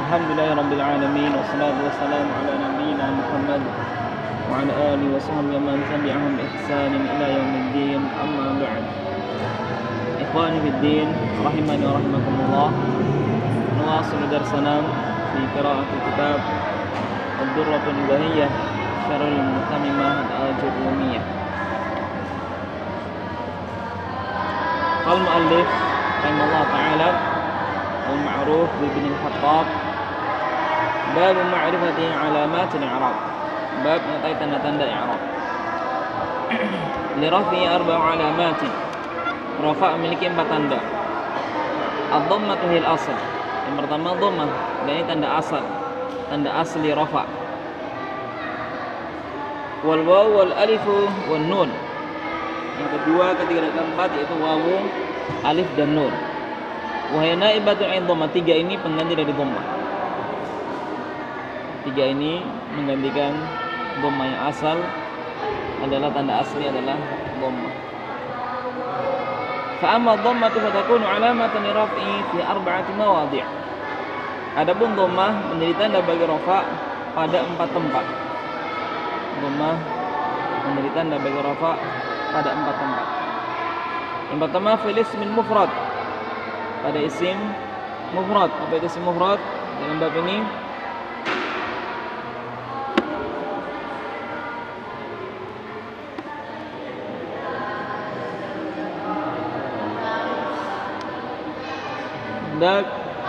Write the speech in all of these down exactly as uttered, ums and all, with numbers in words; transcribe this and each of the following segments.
Alhamdulillahi Rabbil Alamin. Wassalatu wassalamu ala nabiyyina Muhammad wa ala alihi wa sahbihi man tabi'ahum bi ihsanin ila yaumiddin. Amma ba'd. Ikhwani fid din, rahimani wa rahimakumullah. Nuwasil darsana fi qira'ati kitab Ad-Durratun Bahiyah Syarhul Mutamimah Al-Jurumiyah. Qala al-muallif rahimahullah ta'ala al-ma'ruf bi Ibn al-Khattab, bab ma'rifati alamat al-i'rab, bab mengetahui tanda-tanda i'rab. Li rafi arba'u alamat, rafa memiliki empat tanda. Ad-dhammatu hil asl, yang pertama dhammah, dan ini tanda asal, tanda asli rafa. Wal waw wal alifu wan nun, yang kedua, ketiga, dan keempat yaitu wawu, alif dan nun. Wahai naibatu ain dhammah, tiga ini pengganti dari dhammah. Tiga ini menggantikan dhammah yang asal adalah tanda asli adalah dhammah. Fa amma dhammatu fatakunu alamatan li raf'i fi arba'ati mawadhi'. Adapun dhammah menjadi tanda bagi rafa pada empat tempat. Dhammah menjadi tanda bagi rafa pada empat tempat. Yang pertama fil ismin mufrad, pada isim mufrad. Apa itu isim mufrad dalam bab ini? Dak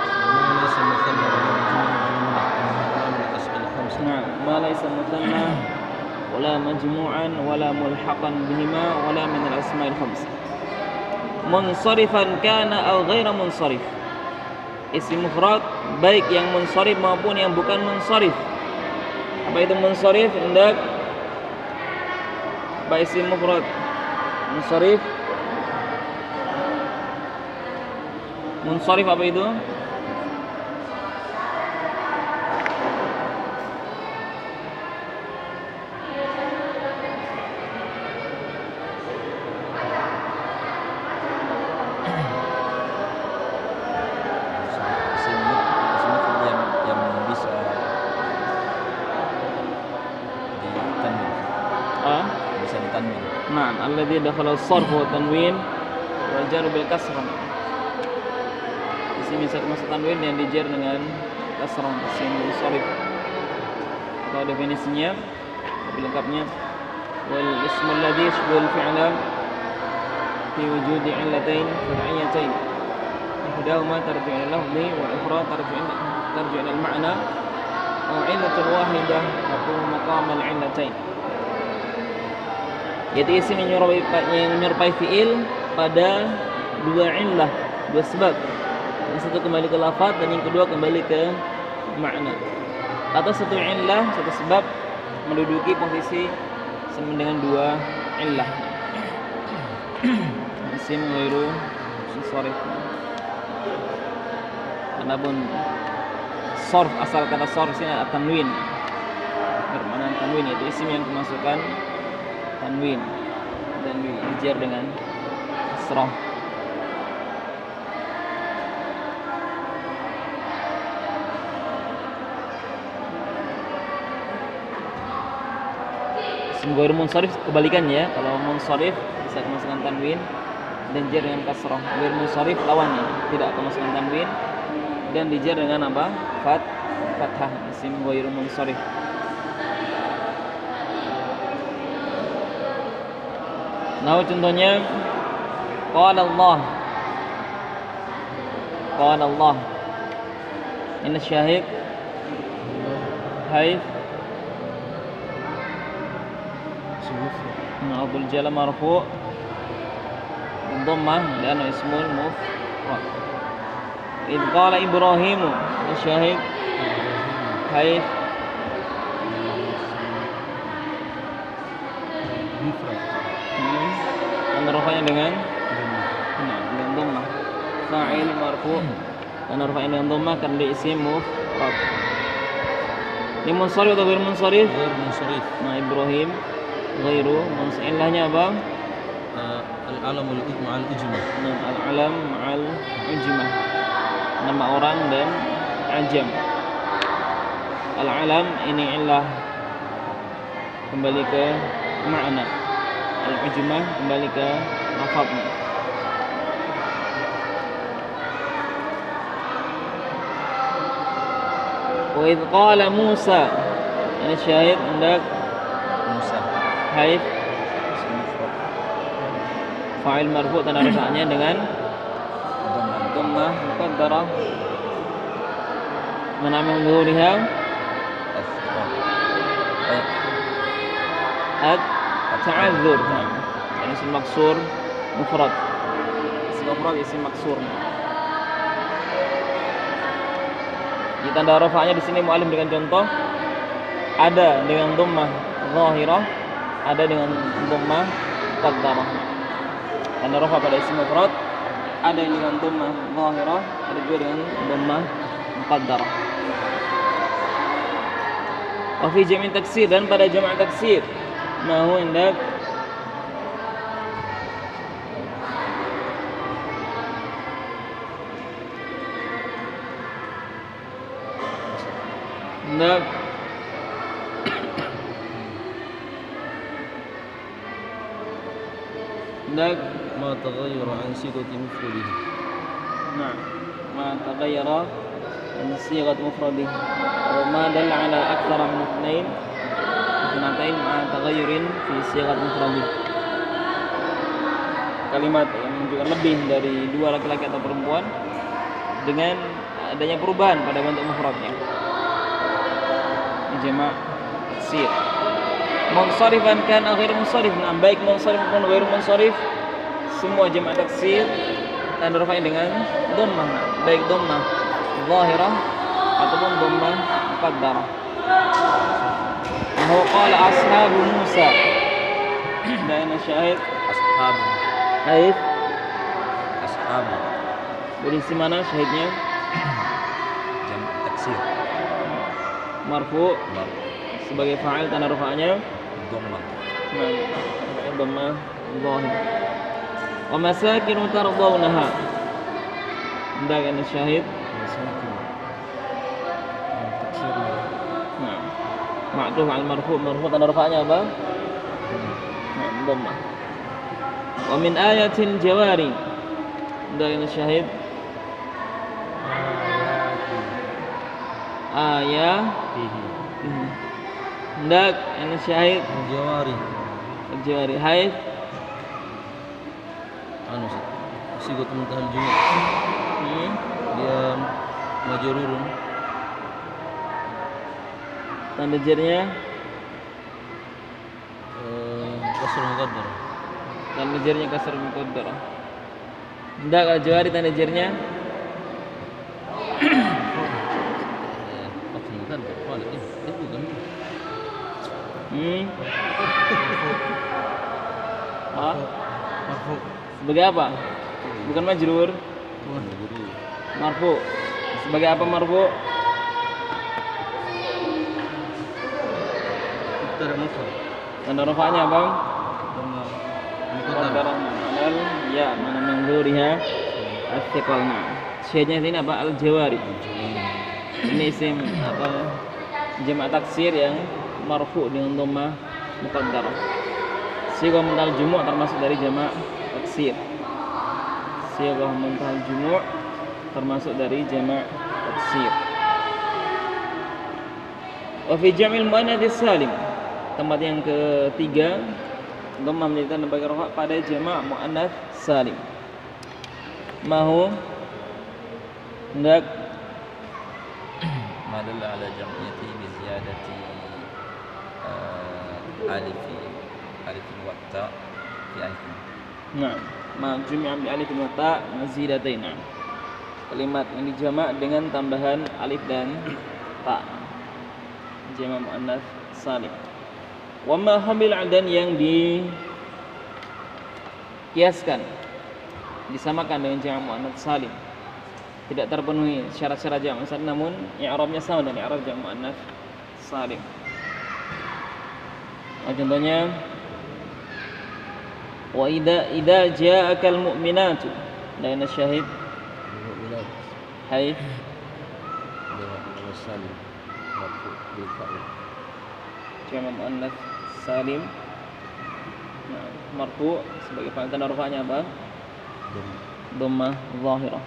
ma laysa muthanna wala majmu'an wala mulhaqan bihima wala min al-asma'il khams. Munsharifan kana aw ghaira munsharif. Isim mufrad baik yang munsharif maupun yang bukan munsharif. Apa itu munsharif? Hendak apa isim mufrad munsharif? Munsharif apa itu? Nah, alladhi dakhala as-sarf wa tanwin wa jar bil kasrah. Isim bisa masuk tanwin yang dijar dengan kasrah, isim munsharif. Atau definisinya lebih lengkapnya, wal ismu alladhi yashbul fi'la fi wujudi 'illatain far'iyyatain. Ihdahuma tarji'u ila lafzi wal ukhra tarji'u tarji'u ila al-ma'na aw 'illatun wahidah taqumu maqam al-'illatain. Yaitu isim yang menyerupai fi'il pada dua illah, dua sebab. Yang satu kembali ke lafaz dan yang kedua kembali ke makna. Atau satu illah, satu sebab menduduki posisi sama dengan dua illah. Isim ghairu munsharif. Adapun sarf, asal kata sarf ini adalah tanwin. Bermakna tanwin, yaitu isim yang kemasukan tanwin dan dijar dengan kasrah. Isim ghairu munsharif kebalikannya, kalau munsharif bisa kemasukan tanwin dan dijar dengan kasrah. Ghairu munsharif lawannya, tidak kemasukan tanwin dan dijar dengan apa? Fat, fathah. Isim ghairu munsharif. Nah, contohnya qala Allah, qala Allah. Ini syahid haif Abdul Jalla marfu' dhammah dan ismul mufrad. Id qala Ibrahim, syahid haif rafa'nya dengan nah, dengan dhammah. Fa'il marfu' dan rafa'nya dengan dhammah karena dia isim mufrad. Ini munsharif atau ghairu munsharif? Ghairu munsharif. Nah, Ibrahim ghairu munsharif. Ilahnya apa? Uh, al-alamul ma'al ujmah. Nah, al-alam ma'al ujmah. Nama orang dan ajam. al-alam ini illah kembali ke makna, al-ujmah kembali ke lafaznya. Wa idh qala Musa, ini syahid hendak Musa. haif Ism mufrad. fa'il marfu' tanda rafa'nya dengan Dhamma. dhammah muqaddarah mana min dhuhuriha Asqal. Eh, at ta'adzur. Ini isim maksur mufrad. Isim mufrad isim maksur. Di tanda rafa'nya di sini mu'allim dengan contoh ada dengan dhammah zahirah, ada dengan dhammah muqaddarah. Tanda rafa' pada isim mufrad ada yang dengan dhammah zahirah, ada juga dengan dhammah muqaddarah. Wa fi jami' taksir, dan pada jama' taksir mahu hendak hendak hendak ma taghayyara an sighati mufradihi. nah ma taghayyara min sighat mufradih wa ma dalla ala aktsara min ithnain ithnatain ma taghayyurin fi sighat mufradih. Kalimat yang menunjukkan lebih dari dua laki-laki atau perempuan dengan adanya perubahan pada bentuk mufradnya. Jama' taksir. Munsharifan kan ghair munsharif. Nah, baik munsharif maupun ghair munsharif semua jama' taksir tanda rafa'nya dengan dhammah. Nah, baik dhammah zahirah ataupun dhammah muqaddarah. Wa qala ashabu Musa. Dan syahid Ashab. haif Ashab. berisi mana syahidnya? Jam' taksir. Marfu Mar. sebagai fa'il tanda rafa'nya Dhamma. nah dhammah zahir. Wa masakin tardawnaha. Hendak yang syahid Masakin. Yang taksirnya. nah ma'tuf al marfu, marfu tanda rafa'nya apa? Nah, dhammah. Wa min ayatil jawari. Hendak yang syahid ayat Fihi. hendak yang syahid Jawari. jari haif Anu sih. Sigat muntahal jumlah. hmm. Dia majrurun. tanda jarnya Eh, kasr muqaddar. tanda jarnya kasar muqaddarah. Hendak al jawari tanda jarnya Eh, kasr muqaddar. Wala eh, eh bukan. hmm. ah Marfu. sebagai apa? Bukan majrur, Majrur. marfu. Sebagai apa marfu? Mubtada mufrad. Tanda rafa'nya apa? Dhamma muqaddar. Muqaddarah al ya mana mangzuriha as-siqal. Syahidnya ini apa? Al jawari. Ini isim atau jama' taksir yang marfu dengan dhammah muqaddarah. Sighah muntal jumu' termasuk dari jama' taksir. Sighah muntal jumu' termasuk dari jama' taksir. Wa fi jam'il muannats salim, tempat yang ketiga dhammah menjadi tanda bagi rafa' pada jama' muannats salim. Mahu hendak ما دل على جمعيته بزيادة آه، ألف ألف والتاء في ألف. nah ma jumi'a bi alif wa ta mazidatain. Nah, kalimat yang dijamak dengan tambahan alif dan ta, jama' muannats salim. Wa ma hamil dan yang dikiaskan disamakan dengan jama' muannats salim tidak terpenuhi syarat-syarat jama' salim namun i'rabnya sama dengan i'rab jama' muannats salim. Nah, contohnya wa idza idza ja'akal mu'minatu, dan syahid المؤمنات haif والسالم مرفوع بالفعل. Jamak muannats salim. Nah, marfu sebagai fa'il, tanda rafa'nya apa? ضم. Dhammah zahirah.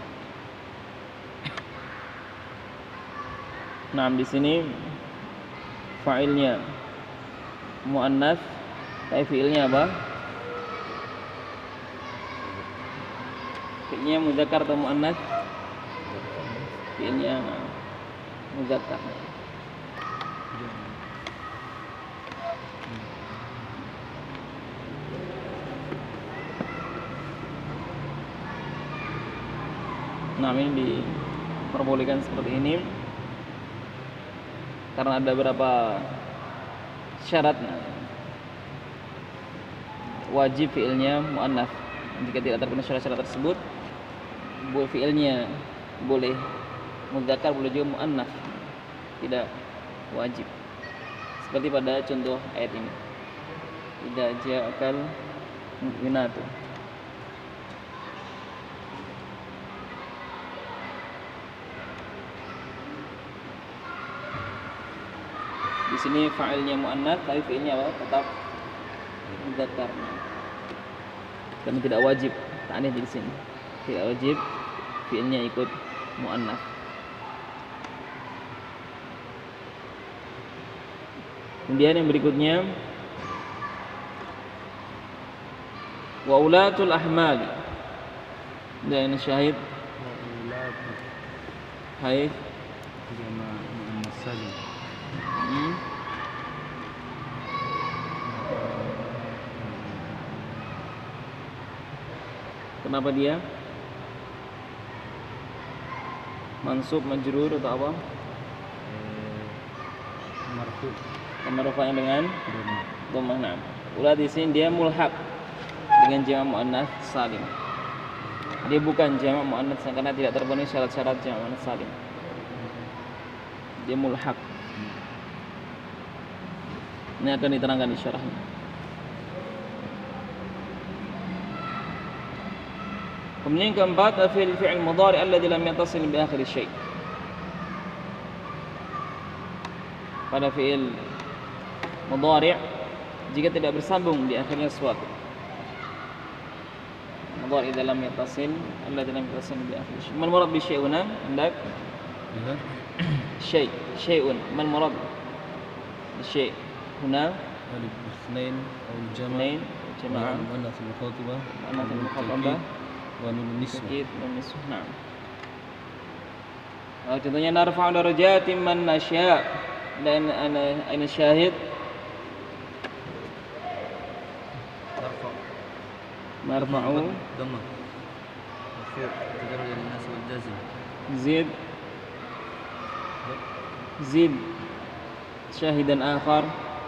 Nah, di sini fa'ilnya muannats, tapi fi'ilnya apa? Fi'ilnya muzakkar atau muannats? Fi'ilnya muzakkar. Nah, ini diperbolehkan seperti ini karena ada beberapa syarat. Wajib fi'ilnya muannats. Jika tidak terpenuhi syarat-syarat tersebut, boleh fi'ilnya boleh muzakkar, boleh juga muannats, tidak wajib. Seperti pada contoh ayat ini, idza ja'akal mu'minatu. Di sini fa'ilnya muannats, tapi fi'ilnya apa? Tetap muzakkar. Karena tidak wajib, ta'nits di sini. Tidak wajib fi'ilnya ikut muannats. Kemudian yang berikutnya, wa ulatul ahmal. Dan syahid hai jamak muannats salim. hmm. Kenapa dia mansub, majrur atau apa? Marfu. Tanda rafa'nya dengan ضم. dhammah. Nah, ulah di sini dia mulhaq dengan jamak muannats salim. Dia bukan jamak muannats karena tidak terpenuhi syarat-syarat jamak muannats salim. Dia mulhaq. Ini akan diterangkan di syarahnya. Kemudian yang keempat, fi'il fi'il mudhari' alladhi lam yattasil bi akhir syai'. Pada fi'il mudhari' jika tidak bersambung di akhirnya sesuatu. Mudhari' idza lam yattasil alladhi lam yattasil bi akhir syai'. Man murad bi syai'un? Hendak syai', syai'un. Man murad bi syai'? Huna alif itsnain أو الجمع اثنين جماعة المؤنث المخاطبة المؤنث المخاطبة ونون النسوة. Sedikit menyusuh. Nah. Oh, contohnya narfa'u darajatin man nasya. Dan ana ana syahid ترفع marfa'u ضمة مرفوع تدرج للناس والجازم. zid zid syahidan akhar.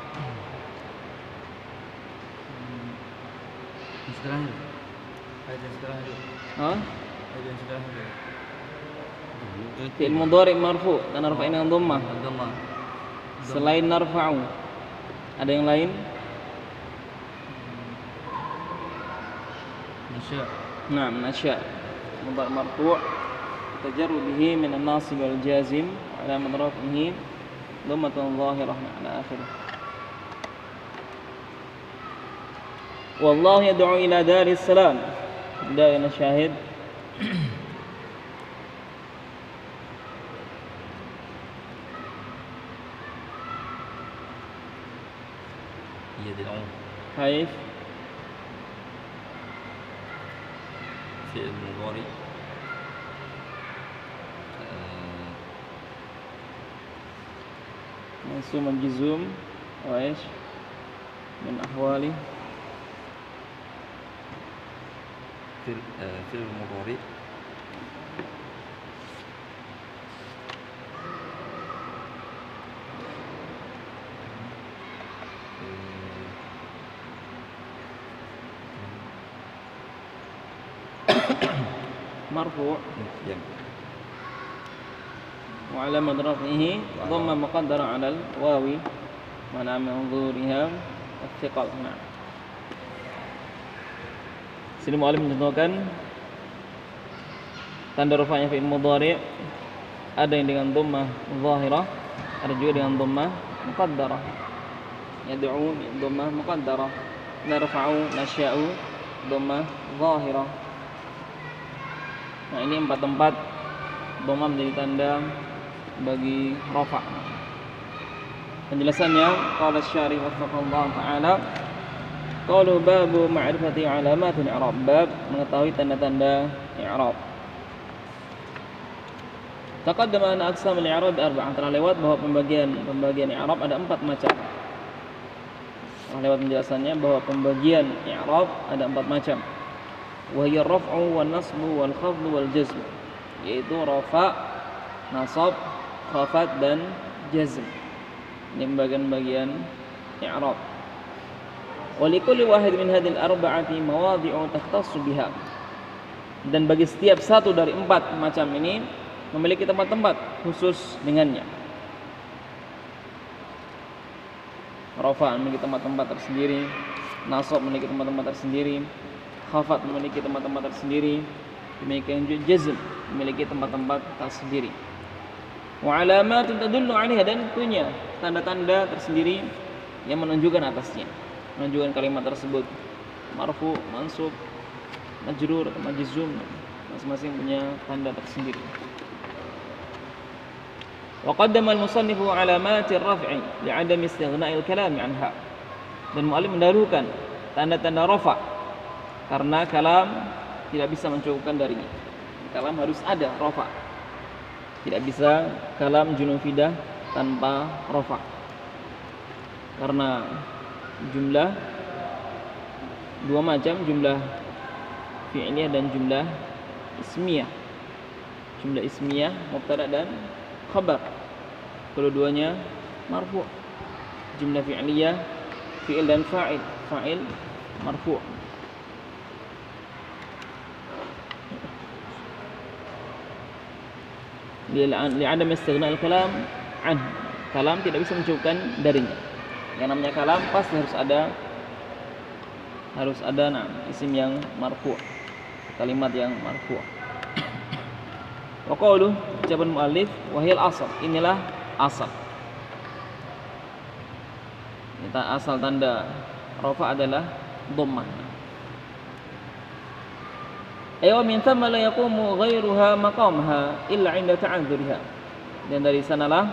Setelahnya ayat yang setelahnya Ha? ayat yang setelahnya Fi'il mudhari' marfu' dan narfa'in dengan dhammah. Dhammah. Selain narfa'u ada yang lain? Nasya. Nah, nasya mudhari' marfu' tajarru bihi min an-nasib wal jazim ala madrafihi dhammatun zahirah ala akhirih. Wallahu yad'u ila daris salam. Da ana syahid يدعون حيث فعل مضارع منصوب الجزوم وايش من احواله فعل فعل مضارع مرفوع يم وعلامة رفعه ضمة مقدرة على الواو منع من ظهورها الثقل. Nah, sini mu'alif mencontohkan tanda rafa'nya fi'il mudhari' ada yang dengan dhammah zahirah Ada juga dengan dhammah muqaddarah. Yad'un dhammah muqaddarah. Narfa'u, nasya'u dhammah zahirah. Nah, ini empat tempat dhammah menjadi tanda bagi rafa'. Penjelasannya qala asy-syarih waffaqallahu taala qalu babu ma'rifati alamatil i'rab, bab mengetahui tanda-tanda i'rab. Taqaddama anna aqsam al-i'rab arba'ah, telah lewat bahwa pembagian pembagian i'rab ada empat macam. Telah lewat penjelasannya bahwa pembagian i'rab ada empat macam. Wa hiya ar-raf'u wan nasbu wal khafdu wal jazm, yaitu rafa', nasab, khafat dan jazm. Ini bagian-bagian i'rab. Wa likulli wahid min hadhil arba'ati mawadhi'u takhtassu biha. Dan bagi setiap satu dari empat macam ini memiliki tempat-tempat khusus dengannya. Rafa' memiliki tempat-tempat tersendiri, nasab memiliki tempat-tempat tersendiri, khafat memiliki tempat-tempat tersendiri, demikian juga jazm memiliki tempat-tempat tersendiri. Wa alamatun tadullu 'alaiha, dan punya tanda-tanda tersendiri yang menunjukkan atasnya, menunjukkan kalimat tersebut marfu, mansub, majrur atau majzum, masing-masing punya tanda tersendiri. Wa qaddama al-musannifu 'alamati ar-raf'i li'adami istighna'il kalami 'anha. Dan mu'allif mendahulukan tanda-tanda rafa' karena kalam tidak bisa mencukupkan darinya. Kalam harus ada rafa'. Tidak bisa kalam junufidah tanpa rafa'. Karena jumlah dua macam, jumlah fi'liyah dan jumlah ismiyah. Jumlah ismiyah mubtada dan khabar, kedua-duanya marfu'. Jumlah fi'liyah fi'il dan fa'il, fa'il marfu'. Li'adam istighna'il kalam an, kalam tidak bisa mencukupkan darinya. Yang namanya kalam pasti harus ada harus ada nah, isim yang marfu', kalimat yang marfu'. Wa qawluhu, ucapan muallif, wahiyal asal, inilah asal. Kita asal tanda rafa adalah dhammah. Aywa min thamma la yaqumu ghairuha maqamaha illa 'inda ta'adzuriha. Dan dari sanalah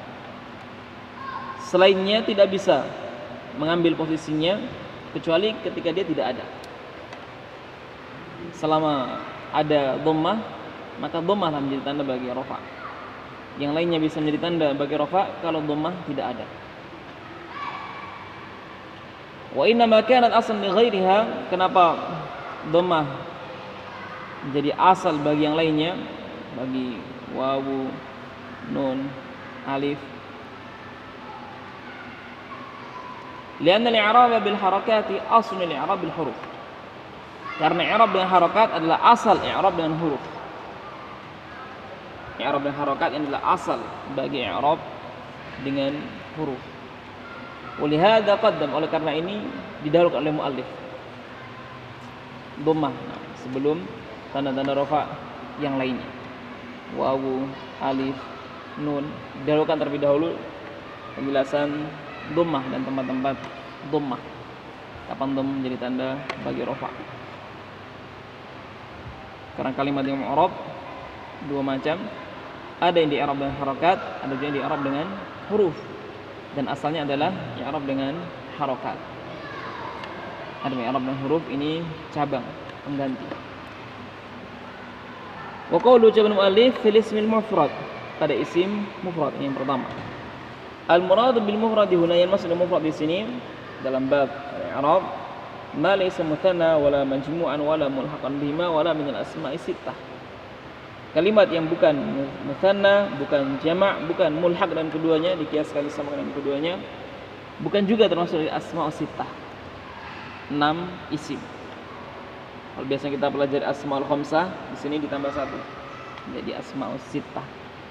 selainnya tidak bisa mengambil posisinya kecuali ketika dia tidak ada. Selama ada dhammah, maka dhammah lah menjadi tanda bagi rafa'. Yang lainnya bisa menjadi tanda bagi rafa' kalau dhammah tidak ada. Wa inna ma kanat aslan li ghairiha, kenapa dhammah menjadi asal bagi yang lainnya, bagi wawu, nun, alif. Lianna al-i'rab bil harakati aslu al-i'rab bil huruf. Karena i'rab dengan harakat adalah asal i'rab dengan huruf. I'rab dengan harakat adalah asal bagi i'rab dengan huruf. Walihada qaddam, oleh karena ini didahulukan oleh muallif dhammah nah, sebelum tanda-tanda rafa' yang lainnya. Wawu, alif, nun didahulukan terlebih dahulu penjelasan dhammah dan tempat-tempat dhammah. Kapan dhammah menjadi tanda bagi rafa'? Karena kalimat yang mu'rab dua macam, ada yang di i'rab dengan harakat, ada juga yang di i'rab dengan huruf. Dan asalnya adalah i'rab dengan harakat. Ada yang i'rab dengan huruf, ini cabang pengganti. Wa qawlu ucapan mu'allif fil ismil mufrad, pada isim mufrad yang pertama. Al murad bil mufrad huna, yang maksud mufrad di sini dalam bab i'rab ma laysa muthanna wala majmu'an wala mulhaqan bihima wala min al asma'i sittah. Kalimat yang bukan muthanna, bukan jamak, bukan mulhaq dan keduanya dikiaskan sama dengan keduanya, bukan juga termasuk dari asma'us sittah, enam isim. Kalau biasanya kita pelajari asmaul khamsah, di sini ditambah satu jadi asma'us sittah.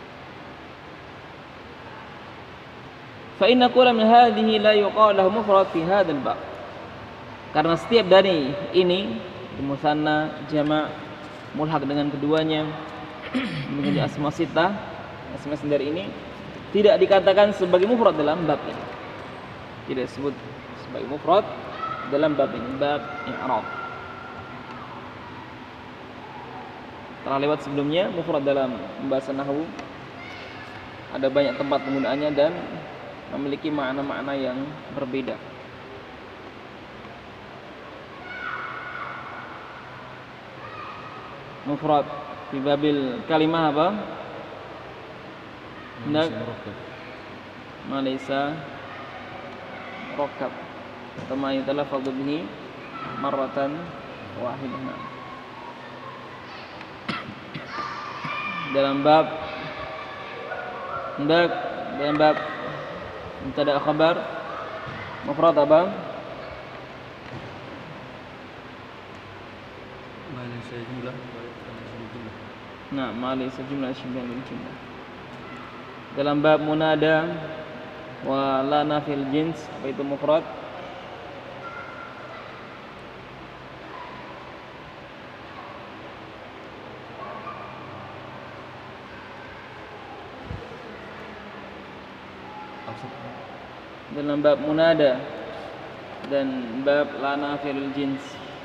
Fa inna kulla min hadhihi la yuqalu lahu mufrad fi hadzal bab. Karena setiap dari ini mutsanna, jamak, mulhaq dengan keduanya menjadi asma' sittah, asma' dari ini tidak dikatakan sebagai mufrad dalam bab ini. Tidak disebut sebagai mufrad dalam bab ini, bab i'rab. Telah lewat sebelumnya mufrad dalam pembahasan nahwu. Ada banyak tempat penggunaannya dan memiliki makna-makna yang berbeda. Mufrad fi babil kalimah apa? Nak malaysa murakkab atau ma yutalaffadhu bihi marratan wahidah. Dalam bab Ndak dalam bab mubtada khabar mufrad apa? Malaysia jumlah. Nah, malaysia jumlah syibhan bil jumlah. Dalam bab munada wa la nafil jins, apa itu mufrad? Dalam bab munada dan bab la nafil jins.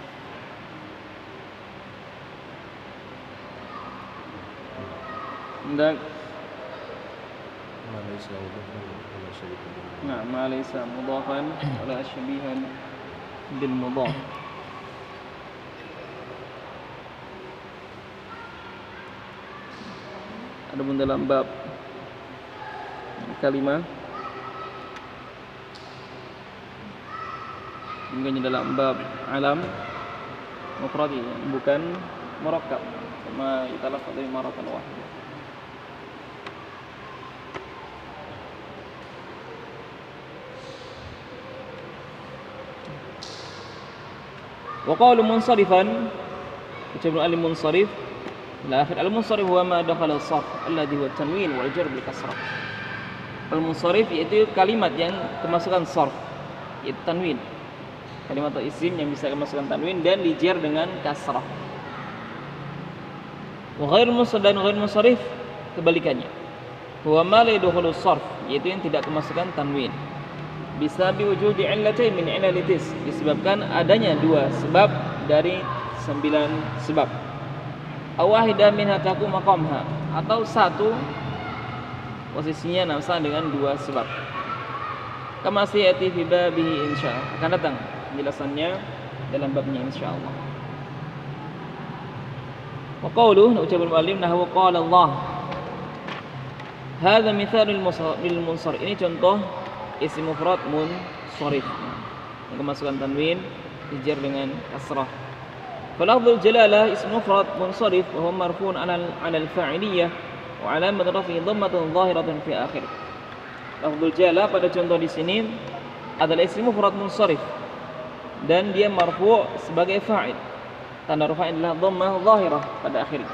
Ndak Malaysia wala syabihan. Nah, ma laysa mudhafan wala syabihan bil mudhaf. Adapun dalam bab kalimah, mungkin dalam bab alam mufrad bukan murakkab, sama italaffadhu dari maratan wahidah. Wa qawlu munsarifan, ucapan al-munsarif ila akhir. Al-munsarif huwa ma dakhala as-sarf alladhi huwa at-tanwin wal jar bil kasrah. Al-munsarif yaitu kalimat yang kemasukan sarf, yaitu tanwin. Kalimat atau isim yang bisa kemasukan tanwin dan dijar dengan kasrah. Wa ghairul munsarif dan ghairul munsarif kebalikannya. Huwa ma la yadkhulu as-sarf, yaitu yang tidak kemasukan tanwin. Bisa biwujudi illatain min illalitis, disebabkan adanya dua sebab dari sembilan sebab. Awahidah minha taku maqamha, atau satu posisinya namsa dengan dua sebab. Kama sayati fi babihi insyaallah, akan datang penjelasannya dalam babnya insyaallah. Wa qawluhu, ucapan muallim nahwu qala Allah. Hadza mithalul munsarif, ini contoh isim mufrad munsharif yang kemasukan tanwin dijar dengan kasrah. Falafdzul jalalah isim mufrad munsharif wa huwa marfu'un 'ala 'ala al-fa'iliyah wa 'alamat raf'ihi dhammatun dhahiratun fi akhir. Lafdzul jalalah pada contoh di sini adalah isim mufrad munsharif dan dia marfu' sebagai fa'il. Tanda rafa'nya adalah dhammah dhahirah pada akhirnya.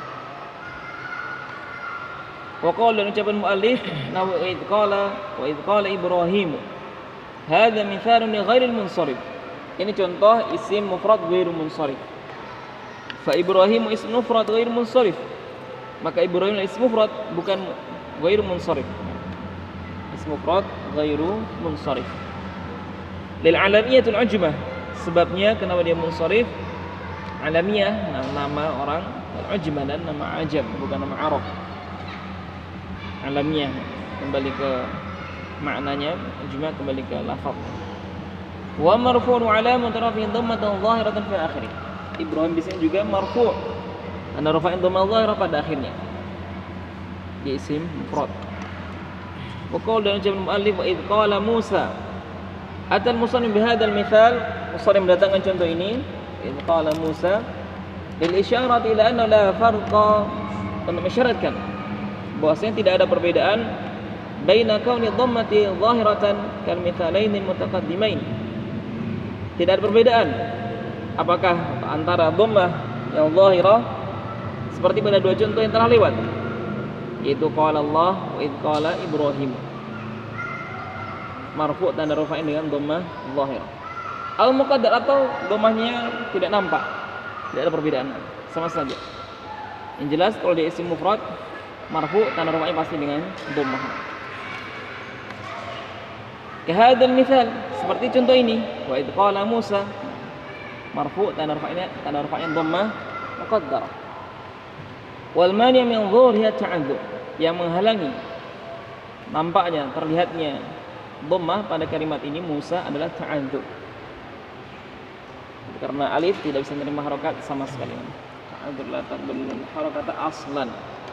Wa qala, ucapan muallif nahu id qala wa id qala Ibrahim. Hadza mithalun li ghairil munsharif. Ini contoh isim mufrad ghairu munsharif. Fa Ibrahim isim mufrad ghairu munsharif. Maka Ibrahim isim mufrad bukan ghairu munsharif. Isim mufrad ghairu munsharif. Lil alamiyatul ujmah. Sebabnya kenapa dia munsharif? Alamiyah nama orang al-ujmah dan nama ajam, bukan nama Arab. Alamiyah kembali ke maknanya, ujma kembali ke lafaz. Wa marfu'un 'alamatun rafi'in dhammatan dhahiratan fi akhirih. Ibrahim di sini juga marfu', ana rafa'in dhammah dhahirah pada akhirnya. Dia isim mufrad. Wa qaul dan ucapan muallif wa id qala Musa. Atal musannif bi hadzal mithal, musannif mendatangkan contoh ini, id qala Musa lil isyarat ila anna la farqa, untuk mensyaratkan bahwasanya tidak ada perbedaan baina kauni dhammati zahiratan kal mithalain mutaqaddimain. Tidak ada perbedaan apakah antara dhammah yang zahirah seperti pada dua contoh yang telah lewat, yaitu qala Allah wa id qala Ibrahim, marfu' tanda rafa'in dengan dhammah zahirah. Al muqaddar atau dhammahnya tidak nampak, tidak ada perbedaan, sama saja. Yang jelas kalau dia isim mufrad marfu' tanda rafa'nya pasti dengan dhammah. Kahadzal misal, seperti contoh ini, wa idh qala Musa, marfu' tanda rafa'nya tanda rafa'nya dhammah muqaddarah. Wal mani' min dhuhriha ta'adzur, yang menghalangi nampaknya terlihatnya dhammah pada kalimat ini Musa adalah ta'adzur. Karena alif tidak bisa menerima harokat sama sekali. Ta'adzur la taqbalu harakata aslan.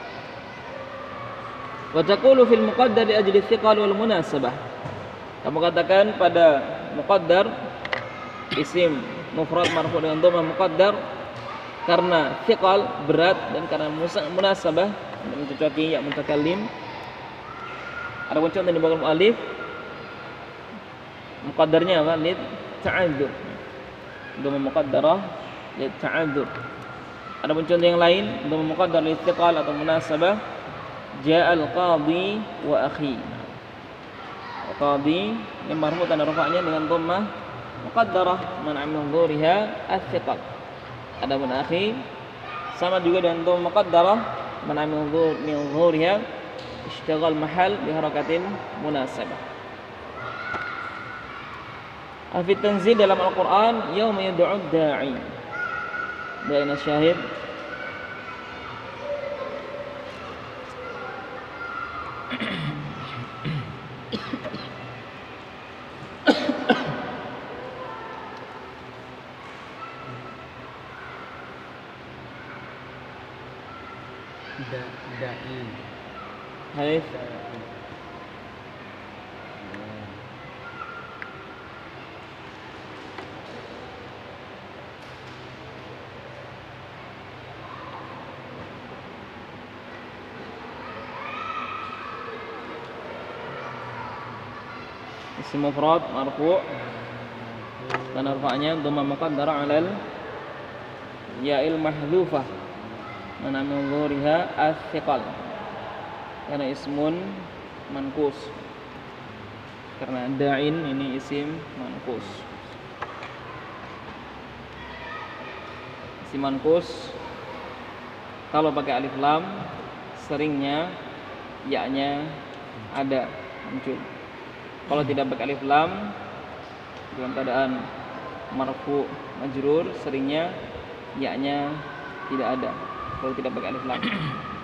Wa taqulu fil muqaddar li ajli thiqal wal munasabah. Kamu katakan pada muqaddar isim mufrad marfu dengan dhammah muqaddar karena thiqal berat dan karena munasabah mencocoki ya mutakallim. Ada contoh di belakang alif muqaddarnya apa? Lid ta'adzur. Dhammah muqaddarah lid ta'adzur. Ada contoh yang lain dhammah muqaddar lid thiqal atau munasabah. Ja'al qadhi wa akhi. Qadhi yang marfu' tanda rafa'nya dengan dhammah muqaddarah man min dhuriha as-thiqal. Ada man akhi sama juga dengan dhammah muqaddarah man min dhuriha ishtaghal mahal bi harakatin munasabah. Fi tanzil dalam Al-Qur'an yauma yad'u da'i. Baina syahid da da'i hai isim mufrad marfu' dan rafa'nya dhammah muqaddarah 'alal ya'il mahdhufah mana min dhuriha as-thiqal karena ismun manqus karena da'in ini isim manqus. Isim manqus kalau pakai alif lam seringnya ya-nya ada muncul. Kalau tidak pakai alif lam dalam keadaan marfu majrur seringnya ya-nya tidak ada. Kalau tidak pakai alif lam.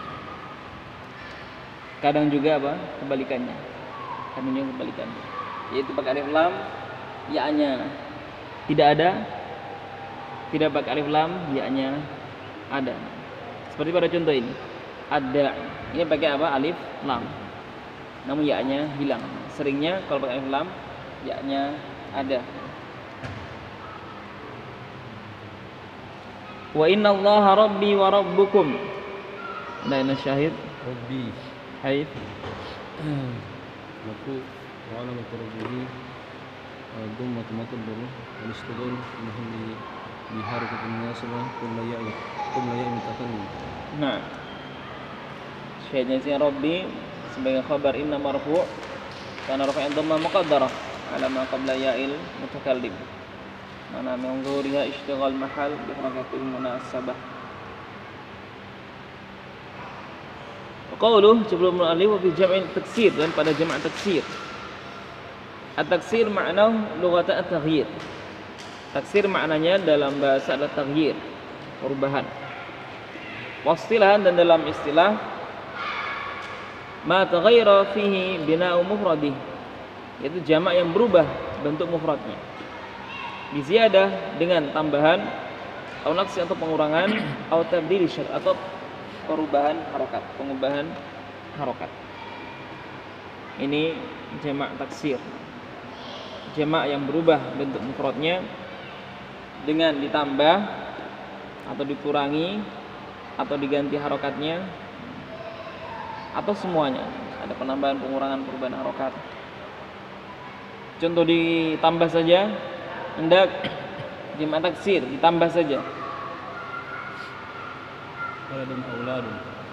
Kadang juga apa? Kebalikannya. Kadang juga kebalikannya. Yaitu pakai alif lam ya-nya tidak ada. Tidak pakai alif lam ya-nya ada. Seperti pada contoh ini. Ada. Ini pakai apa? Alif lam. Namun ya-nya hilang. Seringnya kalau pakai alif lam ya-nya ada. Wa inna allaha rabbi wa rabbukum. Lain syahid rabbi haif marfu wa alamat rabbihi dhammatu muqaddarah wal istighal muhim bi harakatin munasabah kullu ya'i kullu ya'i mutakallim. Nah, syahidnya si rabbi sebagai khabar inna marfu' karena rafa'an dhammah muqaddarah ala ma qabla ya'il mutakallim. Mana min dhuriha ishtighal mahal bi harakatil munasabah. Qauluh sebelum alif wa fi jam'in taksir dan pada jama' taksir. At-taksir makna lughatan at-taghyir. Taksir maknanya dalam bahasa adalah taghyir, perubahan. Wastilahan dan dalam istilah ma taghayyara fihi bina'u mufradih, yaitu jamak yang berubah bentuk mufradnya. Biziyadah dengan tambahan atau naqsi atau pengurangan atau tabdil syar atau perubahan harokat, pengubahan harokat. Ini jamak taksir. Jamak yang berubah bentuk mufradnya dengan ditambah atau dikurangi atau diganti harokatnya atau semuanya. Ada penambahan, pengurangan, perubahan harokat. Contoh ditambah saja, hendak jamak taksir ditambah saja. Waladun auladun.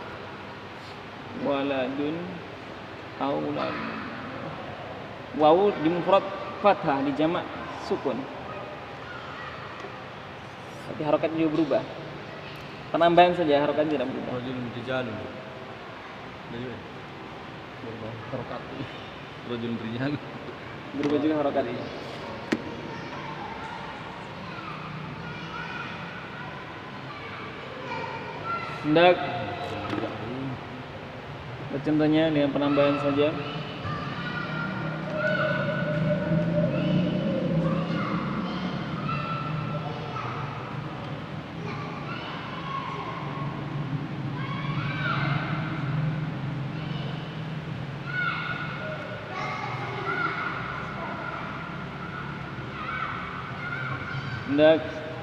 Waladun auladun. Wawu di mufrad fathah, di jamak sukun. Tapi harokatnya juga berubah. Penambahan saja, harokatnya tidak berubah. Rajulun rijalun. Jadi berubah harokat. Rajulun rijal. Berubah juga harokatnya. Hendak contohnya dengan penambahan saja. Hendak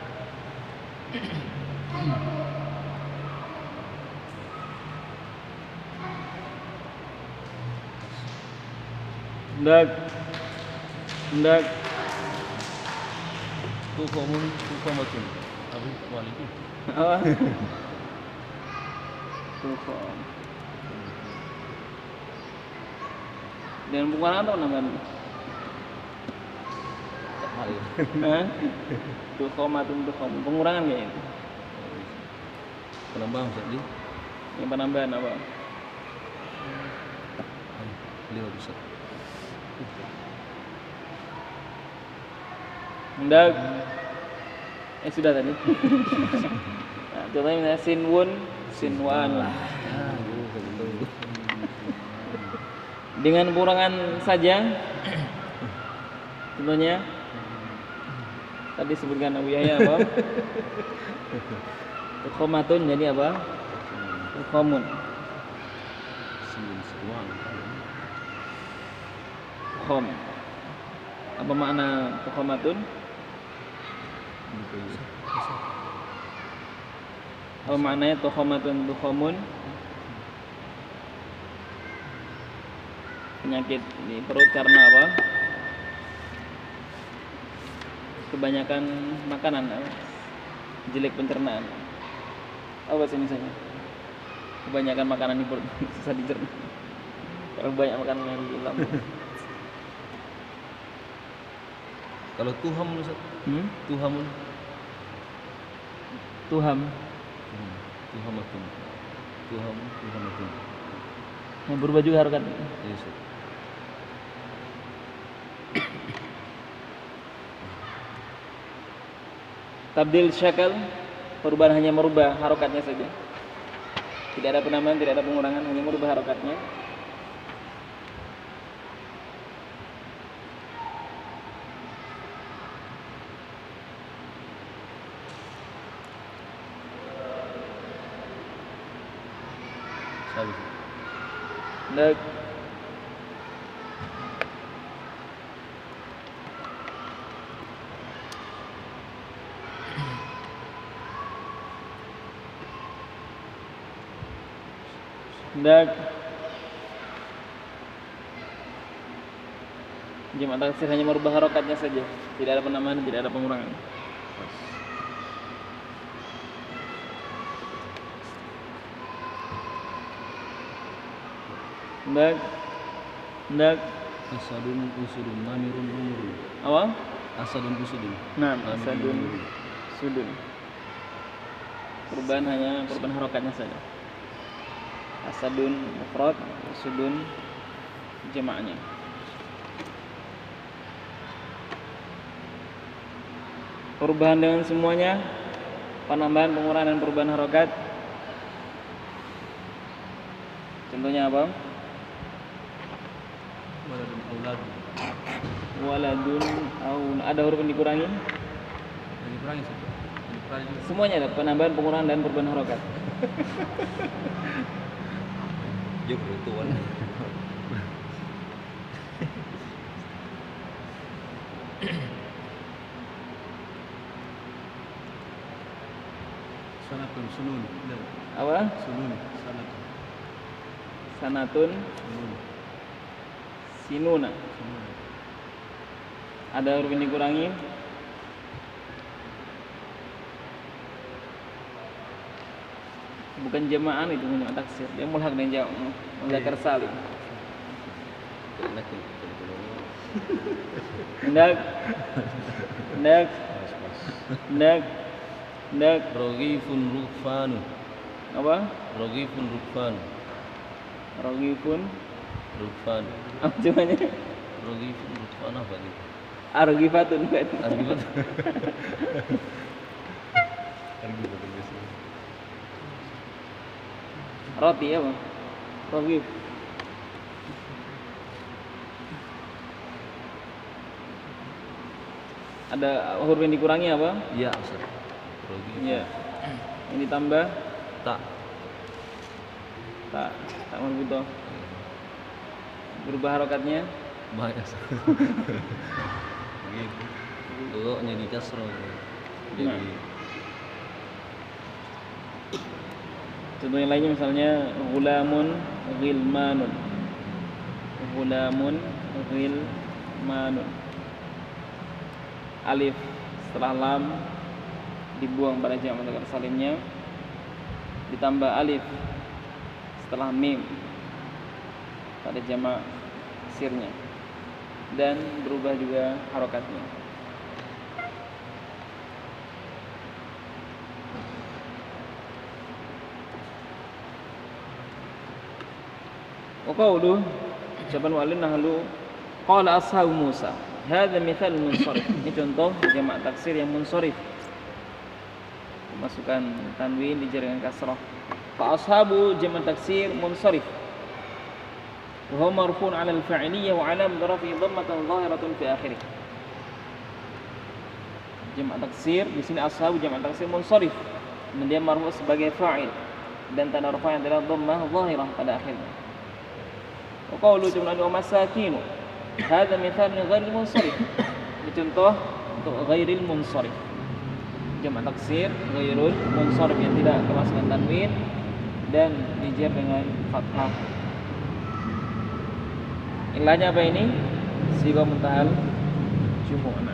hendak hendak Tuhamun tuhamatun. Apa kualiti? apa? Tuhom. Dengan pengurangan atau penambahan? Hah? Tuhomatun tuhom. Pengurangan kayaknya. Penambahan Ustaz di Yang penambahan apa? beliau Ustaz. Hendak eh sudah tadi. Nah, contohnya misalnya sinwun, sinwan lah. Ah, gitu betul. Dengan pengurangan saja. Contohnya tadi sebutkan Abu Yahya apa? Tukhomatun jadi apa? Tukhomun. Sin seruang. Tukhom. Apa makna tukhomatun? Apa maknanya tukhomatun tukhomun? Penyakit di perut karena apa? Kebanyakan makanan, jelek pencernaan. Apa sih misalnya? Kebanyakan makanan di perut susah dicerna. Kalau banyak makanan yang di lambung. Kalau tuham Ustaz, Hmm? tuhamun. Tuham. Hmm. Tuhamatun. Tuham tuhamatun. Yang berubah juga harokatnya. Iya Ustaz. Tabdil syakal, perubahan hanya merubah harokatnya saja. Tidak ada penambahan, tidak ada pengurangan, hanya merubah harokatnya. Sabi. Hendak hendak jamak taksir hanya merubah harokatnya saja, tidak ada penambahan, tidak ada pengurangan. Hendak hendak Asadun usudun namirun umurun. apa? Asadun usudun. Nah, Namirun asadun umurun. sudun. Perubahan hanya perubahan harokatnya saja. Asadun mufrad, sudun jamaknya. Perubahan dengan semuanya, penambahan, pengurangan dan perubahan harokat. Contohnya apa? Waladun aulad. Waladun au ada huruf yang dikurangi. Jadi kurangi Ustaz. Jadi kurangi juga. Semuanya ada penambahan, pengurangan dan perubahan harokat. Juk itu kan. Sanatun sunun. Apa? Sunun. Sanatun. Sanatun Sunun. sinuna. Sunun. Ada huruf yang dikurangi. Bukan jamaan itu jamak taksir. Dia mulhaq dengan jamak muzakkar salim. Laki. Hendak hendak hendak hendak Rogifun rukfanu. apa? Rogifun rukfanu. Rogi pun Rukfan. apa namanya? Ragif rutfan apa nih? Argifatun kan. Argifat. Argifat biasa. Roti apa? Ragif. Ada huruf yang dikurangi apa? Iya, Ustaz. Ragif. Iya. Yang ditambah Tak. tak tak marbutoh. Berubah harokatnya. Banyak. Begitu. Dulu jadi kasroh. Jadi Nah. Contoh yang lainnya misalnya ghulamun ghilmanun. Ghulamun ghilmanun. Alif setelah lam dibuang pada jamak mudzakkar salimnya, ditambah alif setelah mim pada jamak sirnya, dan berubah juga harokatnya. Wa qawluhu ucapan wa'alin nahlu qala ashabu Musa. Hadza mithal munsharif. Ini contoh jamak taksir yang munsharif. Masukkan tanwin dijar dengan kasrah. Fa ashabu jamak taksir munsharif. Wa huwa marfu'un 'ala al-fa'iliyyah wa 'alam rafi'i dhammatan dhahiratun fi akhirih. Jamak taksir di sini ashabu jamak taksir munsharif. Dan dia marfu' sebagai fa'il dan tanda rafa'nya adalah dhammah dhahirah pada akhirnya. Wa qawlu jumlatu masakinu. Hadza mithal min ghairil munsharif. Ini contoh untuk ghairil munsharif. Jamak taksir ghairul munsharif yang tidak kemasukan tanwin dan dijar dengan fathah. Ilahnya apa ini? Sigha muntahal jumu'na.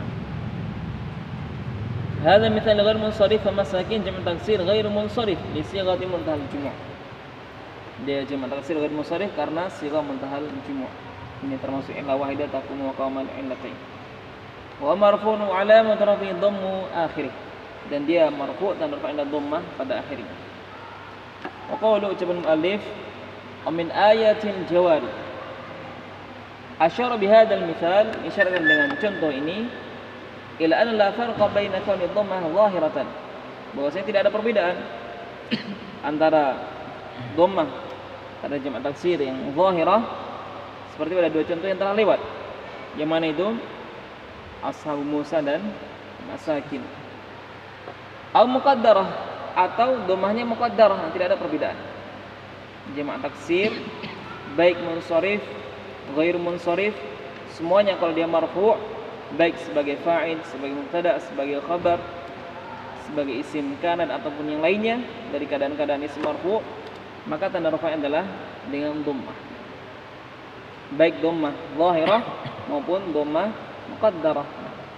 Hadza mithal ghairil munsharif fa masakin jamak taksir ghairul munsharif li sighati muntahal jumu'. Dia jamak taksir ghairul munsharif karena sigha muntahal jumu'. Ini termasuk ilah wahidah takumu qamal illatain. Wa marfu'un 'alamat rafi'i dhammu akhirih. Dan dia marfu' dan rafa'nya dhammah pada akhirnya. Wa qawlu ucapan muallif min ayatin jawari. Asyara bihadzal mithal, isyaratkan dengan contoh ini ila anna la farqa baina kauni dhammah zahiratan. Bahwasanya tidak ada perbedaan antara dhammah pada jamak taksir yang zahirah seperti pada dua contoh yang telah lewat. Yang mana itu? Ashabu Musa dan masakin. Al muqaddarah atau dhammahnya muqaddarah, tidak ada perbedaan. Jamak taksir baik munsharif, ghair munsharif, semuanya kalau dia marfu' baik sebagai fa'il, sebagai mubtada, sebagai khabar, sebagai isim kanan ataupun yang lainnya dari keadaan-keadaan isim marfu', maka tanda rafa'nya adalah dengan dhammah. Baik dhammah zahirah maupun dhammah muqaddarah.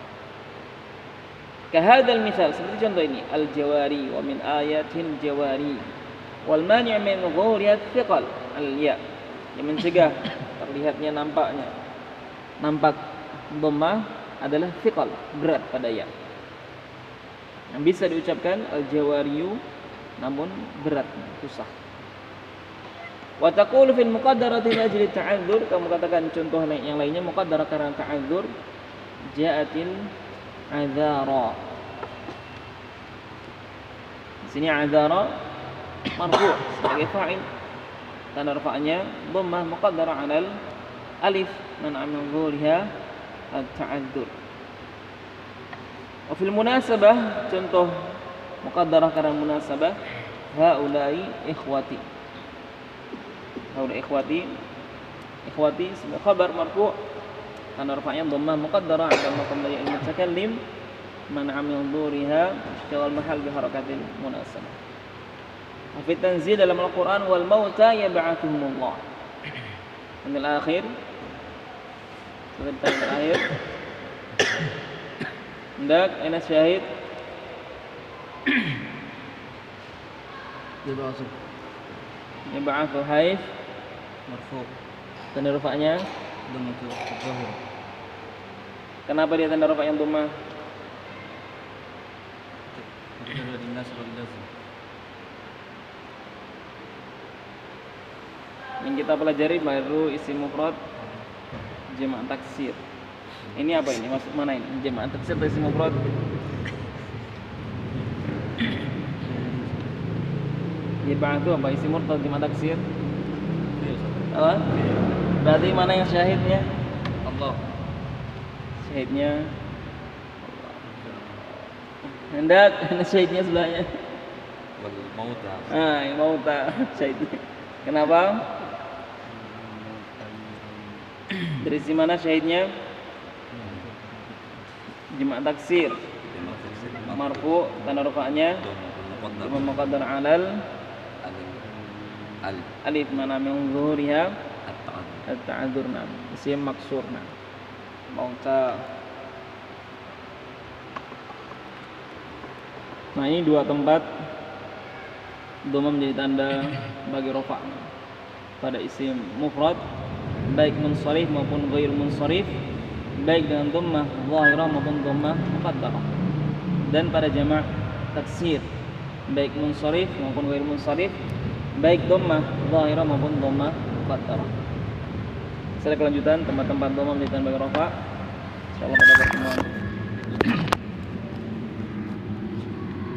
Kahadzal misal, seperti contoh ini, al-jawari wa min ayatil jawari wal mani' min dhuhuriyat thiqal al-ya, yang mencegah terlihatnya nampaknya nampak dhammah adalah thiqal, berat pada ya. Yang bisa diucapkan al-jawariyu namun berat, susah. Wa taqulu fil muqaddarati li ajli ta'adzur, kamu katakan contoh yang lainnya muqaddarah karena ta'adzur, ja'atil adzara. Di sini adzara marfu' sebagai fa'il, tanda rafa'nya dhammah muqaddarah 'alal alif man'a min dhuhuriha at-ta'adzur. Wa fil munasabah, contoh muqaddarah karena munasabah, haula'i ikhwati. Haula ikhwati, ikhwati sebagai khabar marfu' tanda rafa'nya dhammah muqaddarah 'ala maqam al-mutakallim man'a min dhuriha syawal mahal bi harakatil munasabah. Wa fi tanzil dalam Al-Qur'an wal mauta yab'athuhumullah. Dan akhir sebentar akhir hendak ana syahid Yab'athu. Yab'athu haif Marfu'. tanda rafa'nya Dhammatu zahir. kenapa dia tanda rafa yang dhammah? Ada di nas wal lazim. Yang kita pelajari baru isim mufrad jamak taksir. Ini apa ini? Masuk mana ini? Jamak taksir atau isim mufrad? Yab'atsu apa isim mufrad atau jamak taksir? Apa? Berarti mana yang syahidnya? Allah. Syahidnya hendak syahidnya sebelahnya. Wal mauta. Ah, yang mau tak syahidnya. Kenapa? Dari si mana syahidnya? Jamak taksir. Marfu tanda rafa'nya Imam muqaddar alal Al alif mana min zuhuriha at-ta'ad. at-ta'adzurna isim maksurna. Mauta. Nah, ini dua tempat dhamma menjadi tanda bagi rafa' pada isim mufrad baik munsharif maupun ghair munsharif, baik dengan dhammah zahirah maupun dhammah muqaddarah. Dan pada jamak taksir baik munsharif maupun ghair munsharif, baik dhammah zahirah maupun dhammah muqaddarah. Setelah kelanjutan tempat-tempat dhamma menjadi tanda bagi rafa', insyaallah pada pertemuan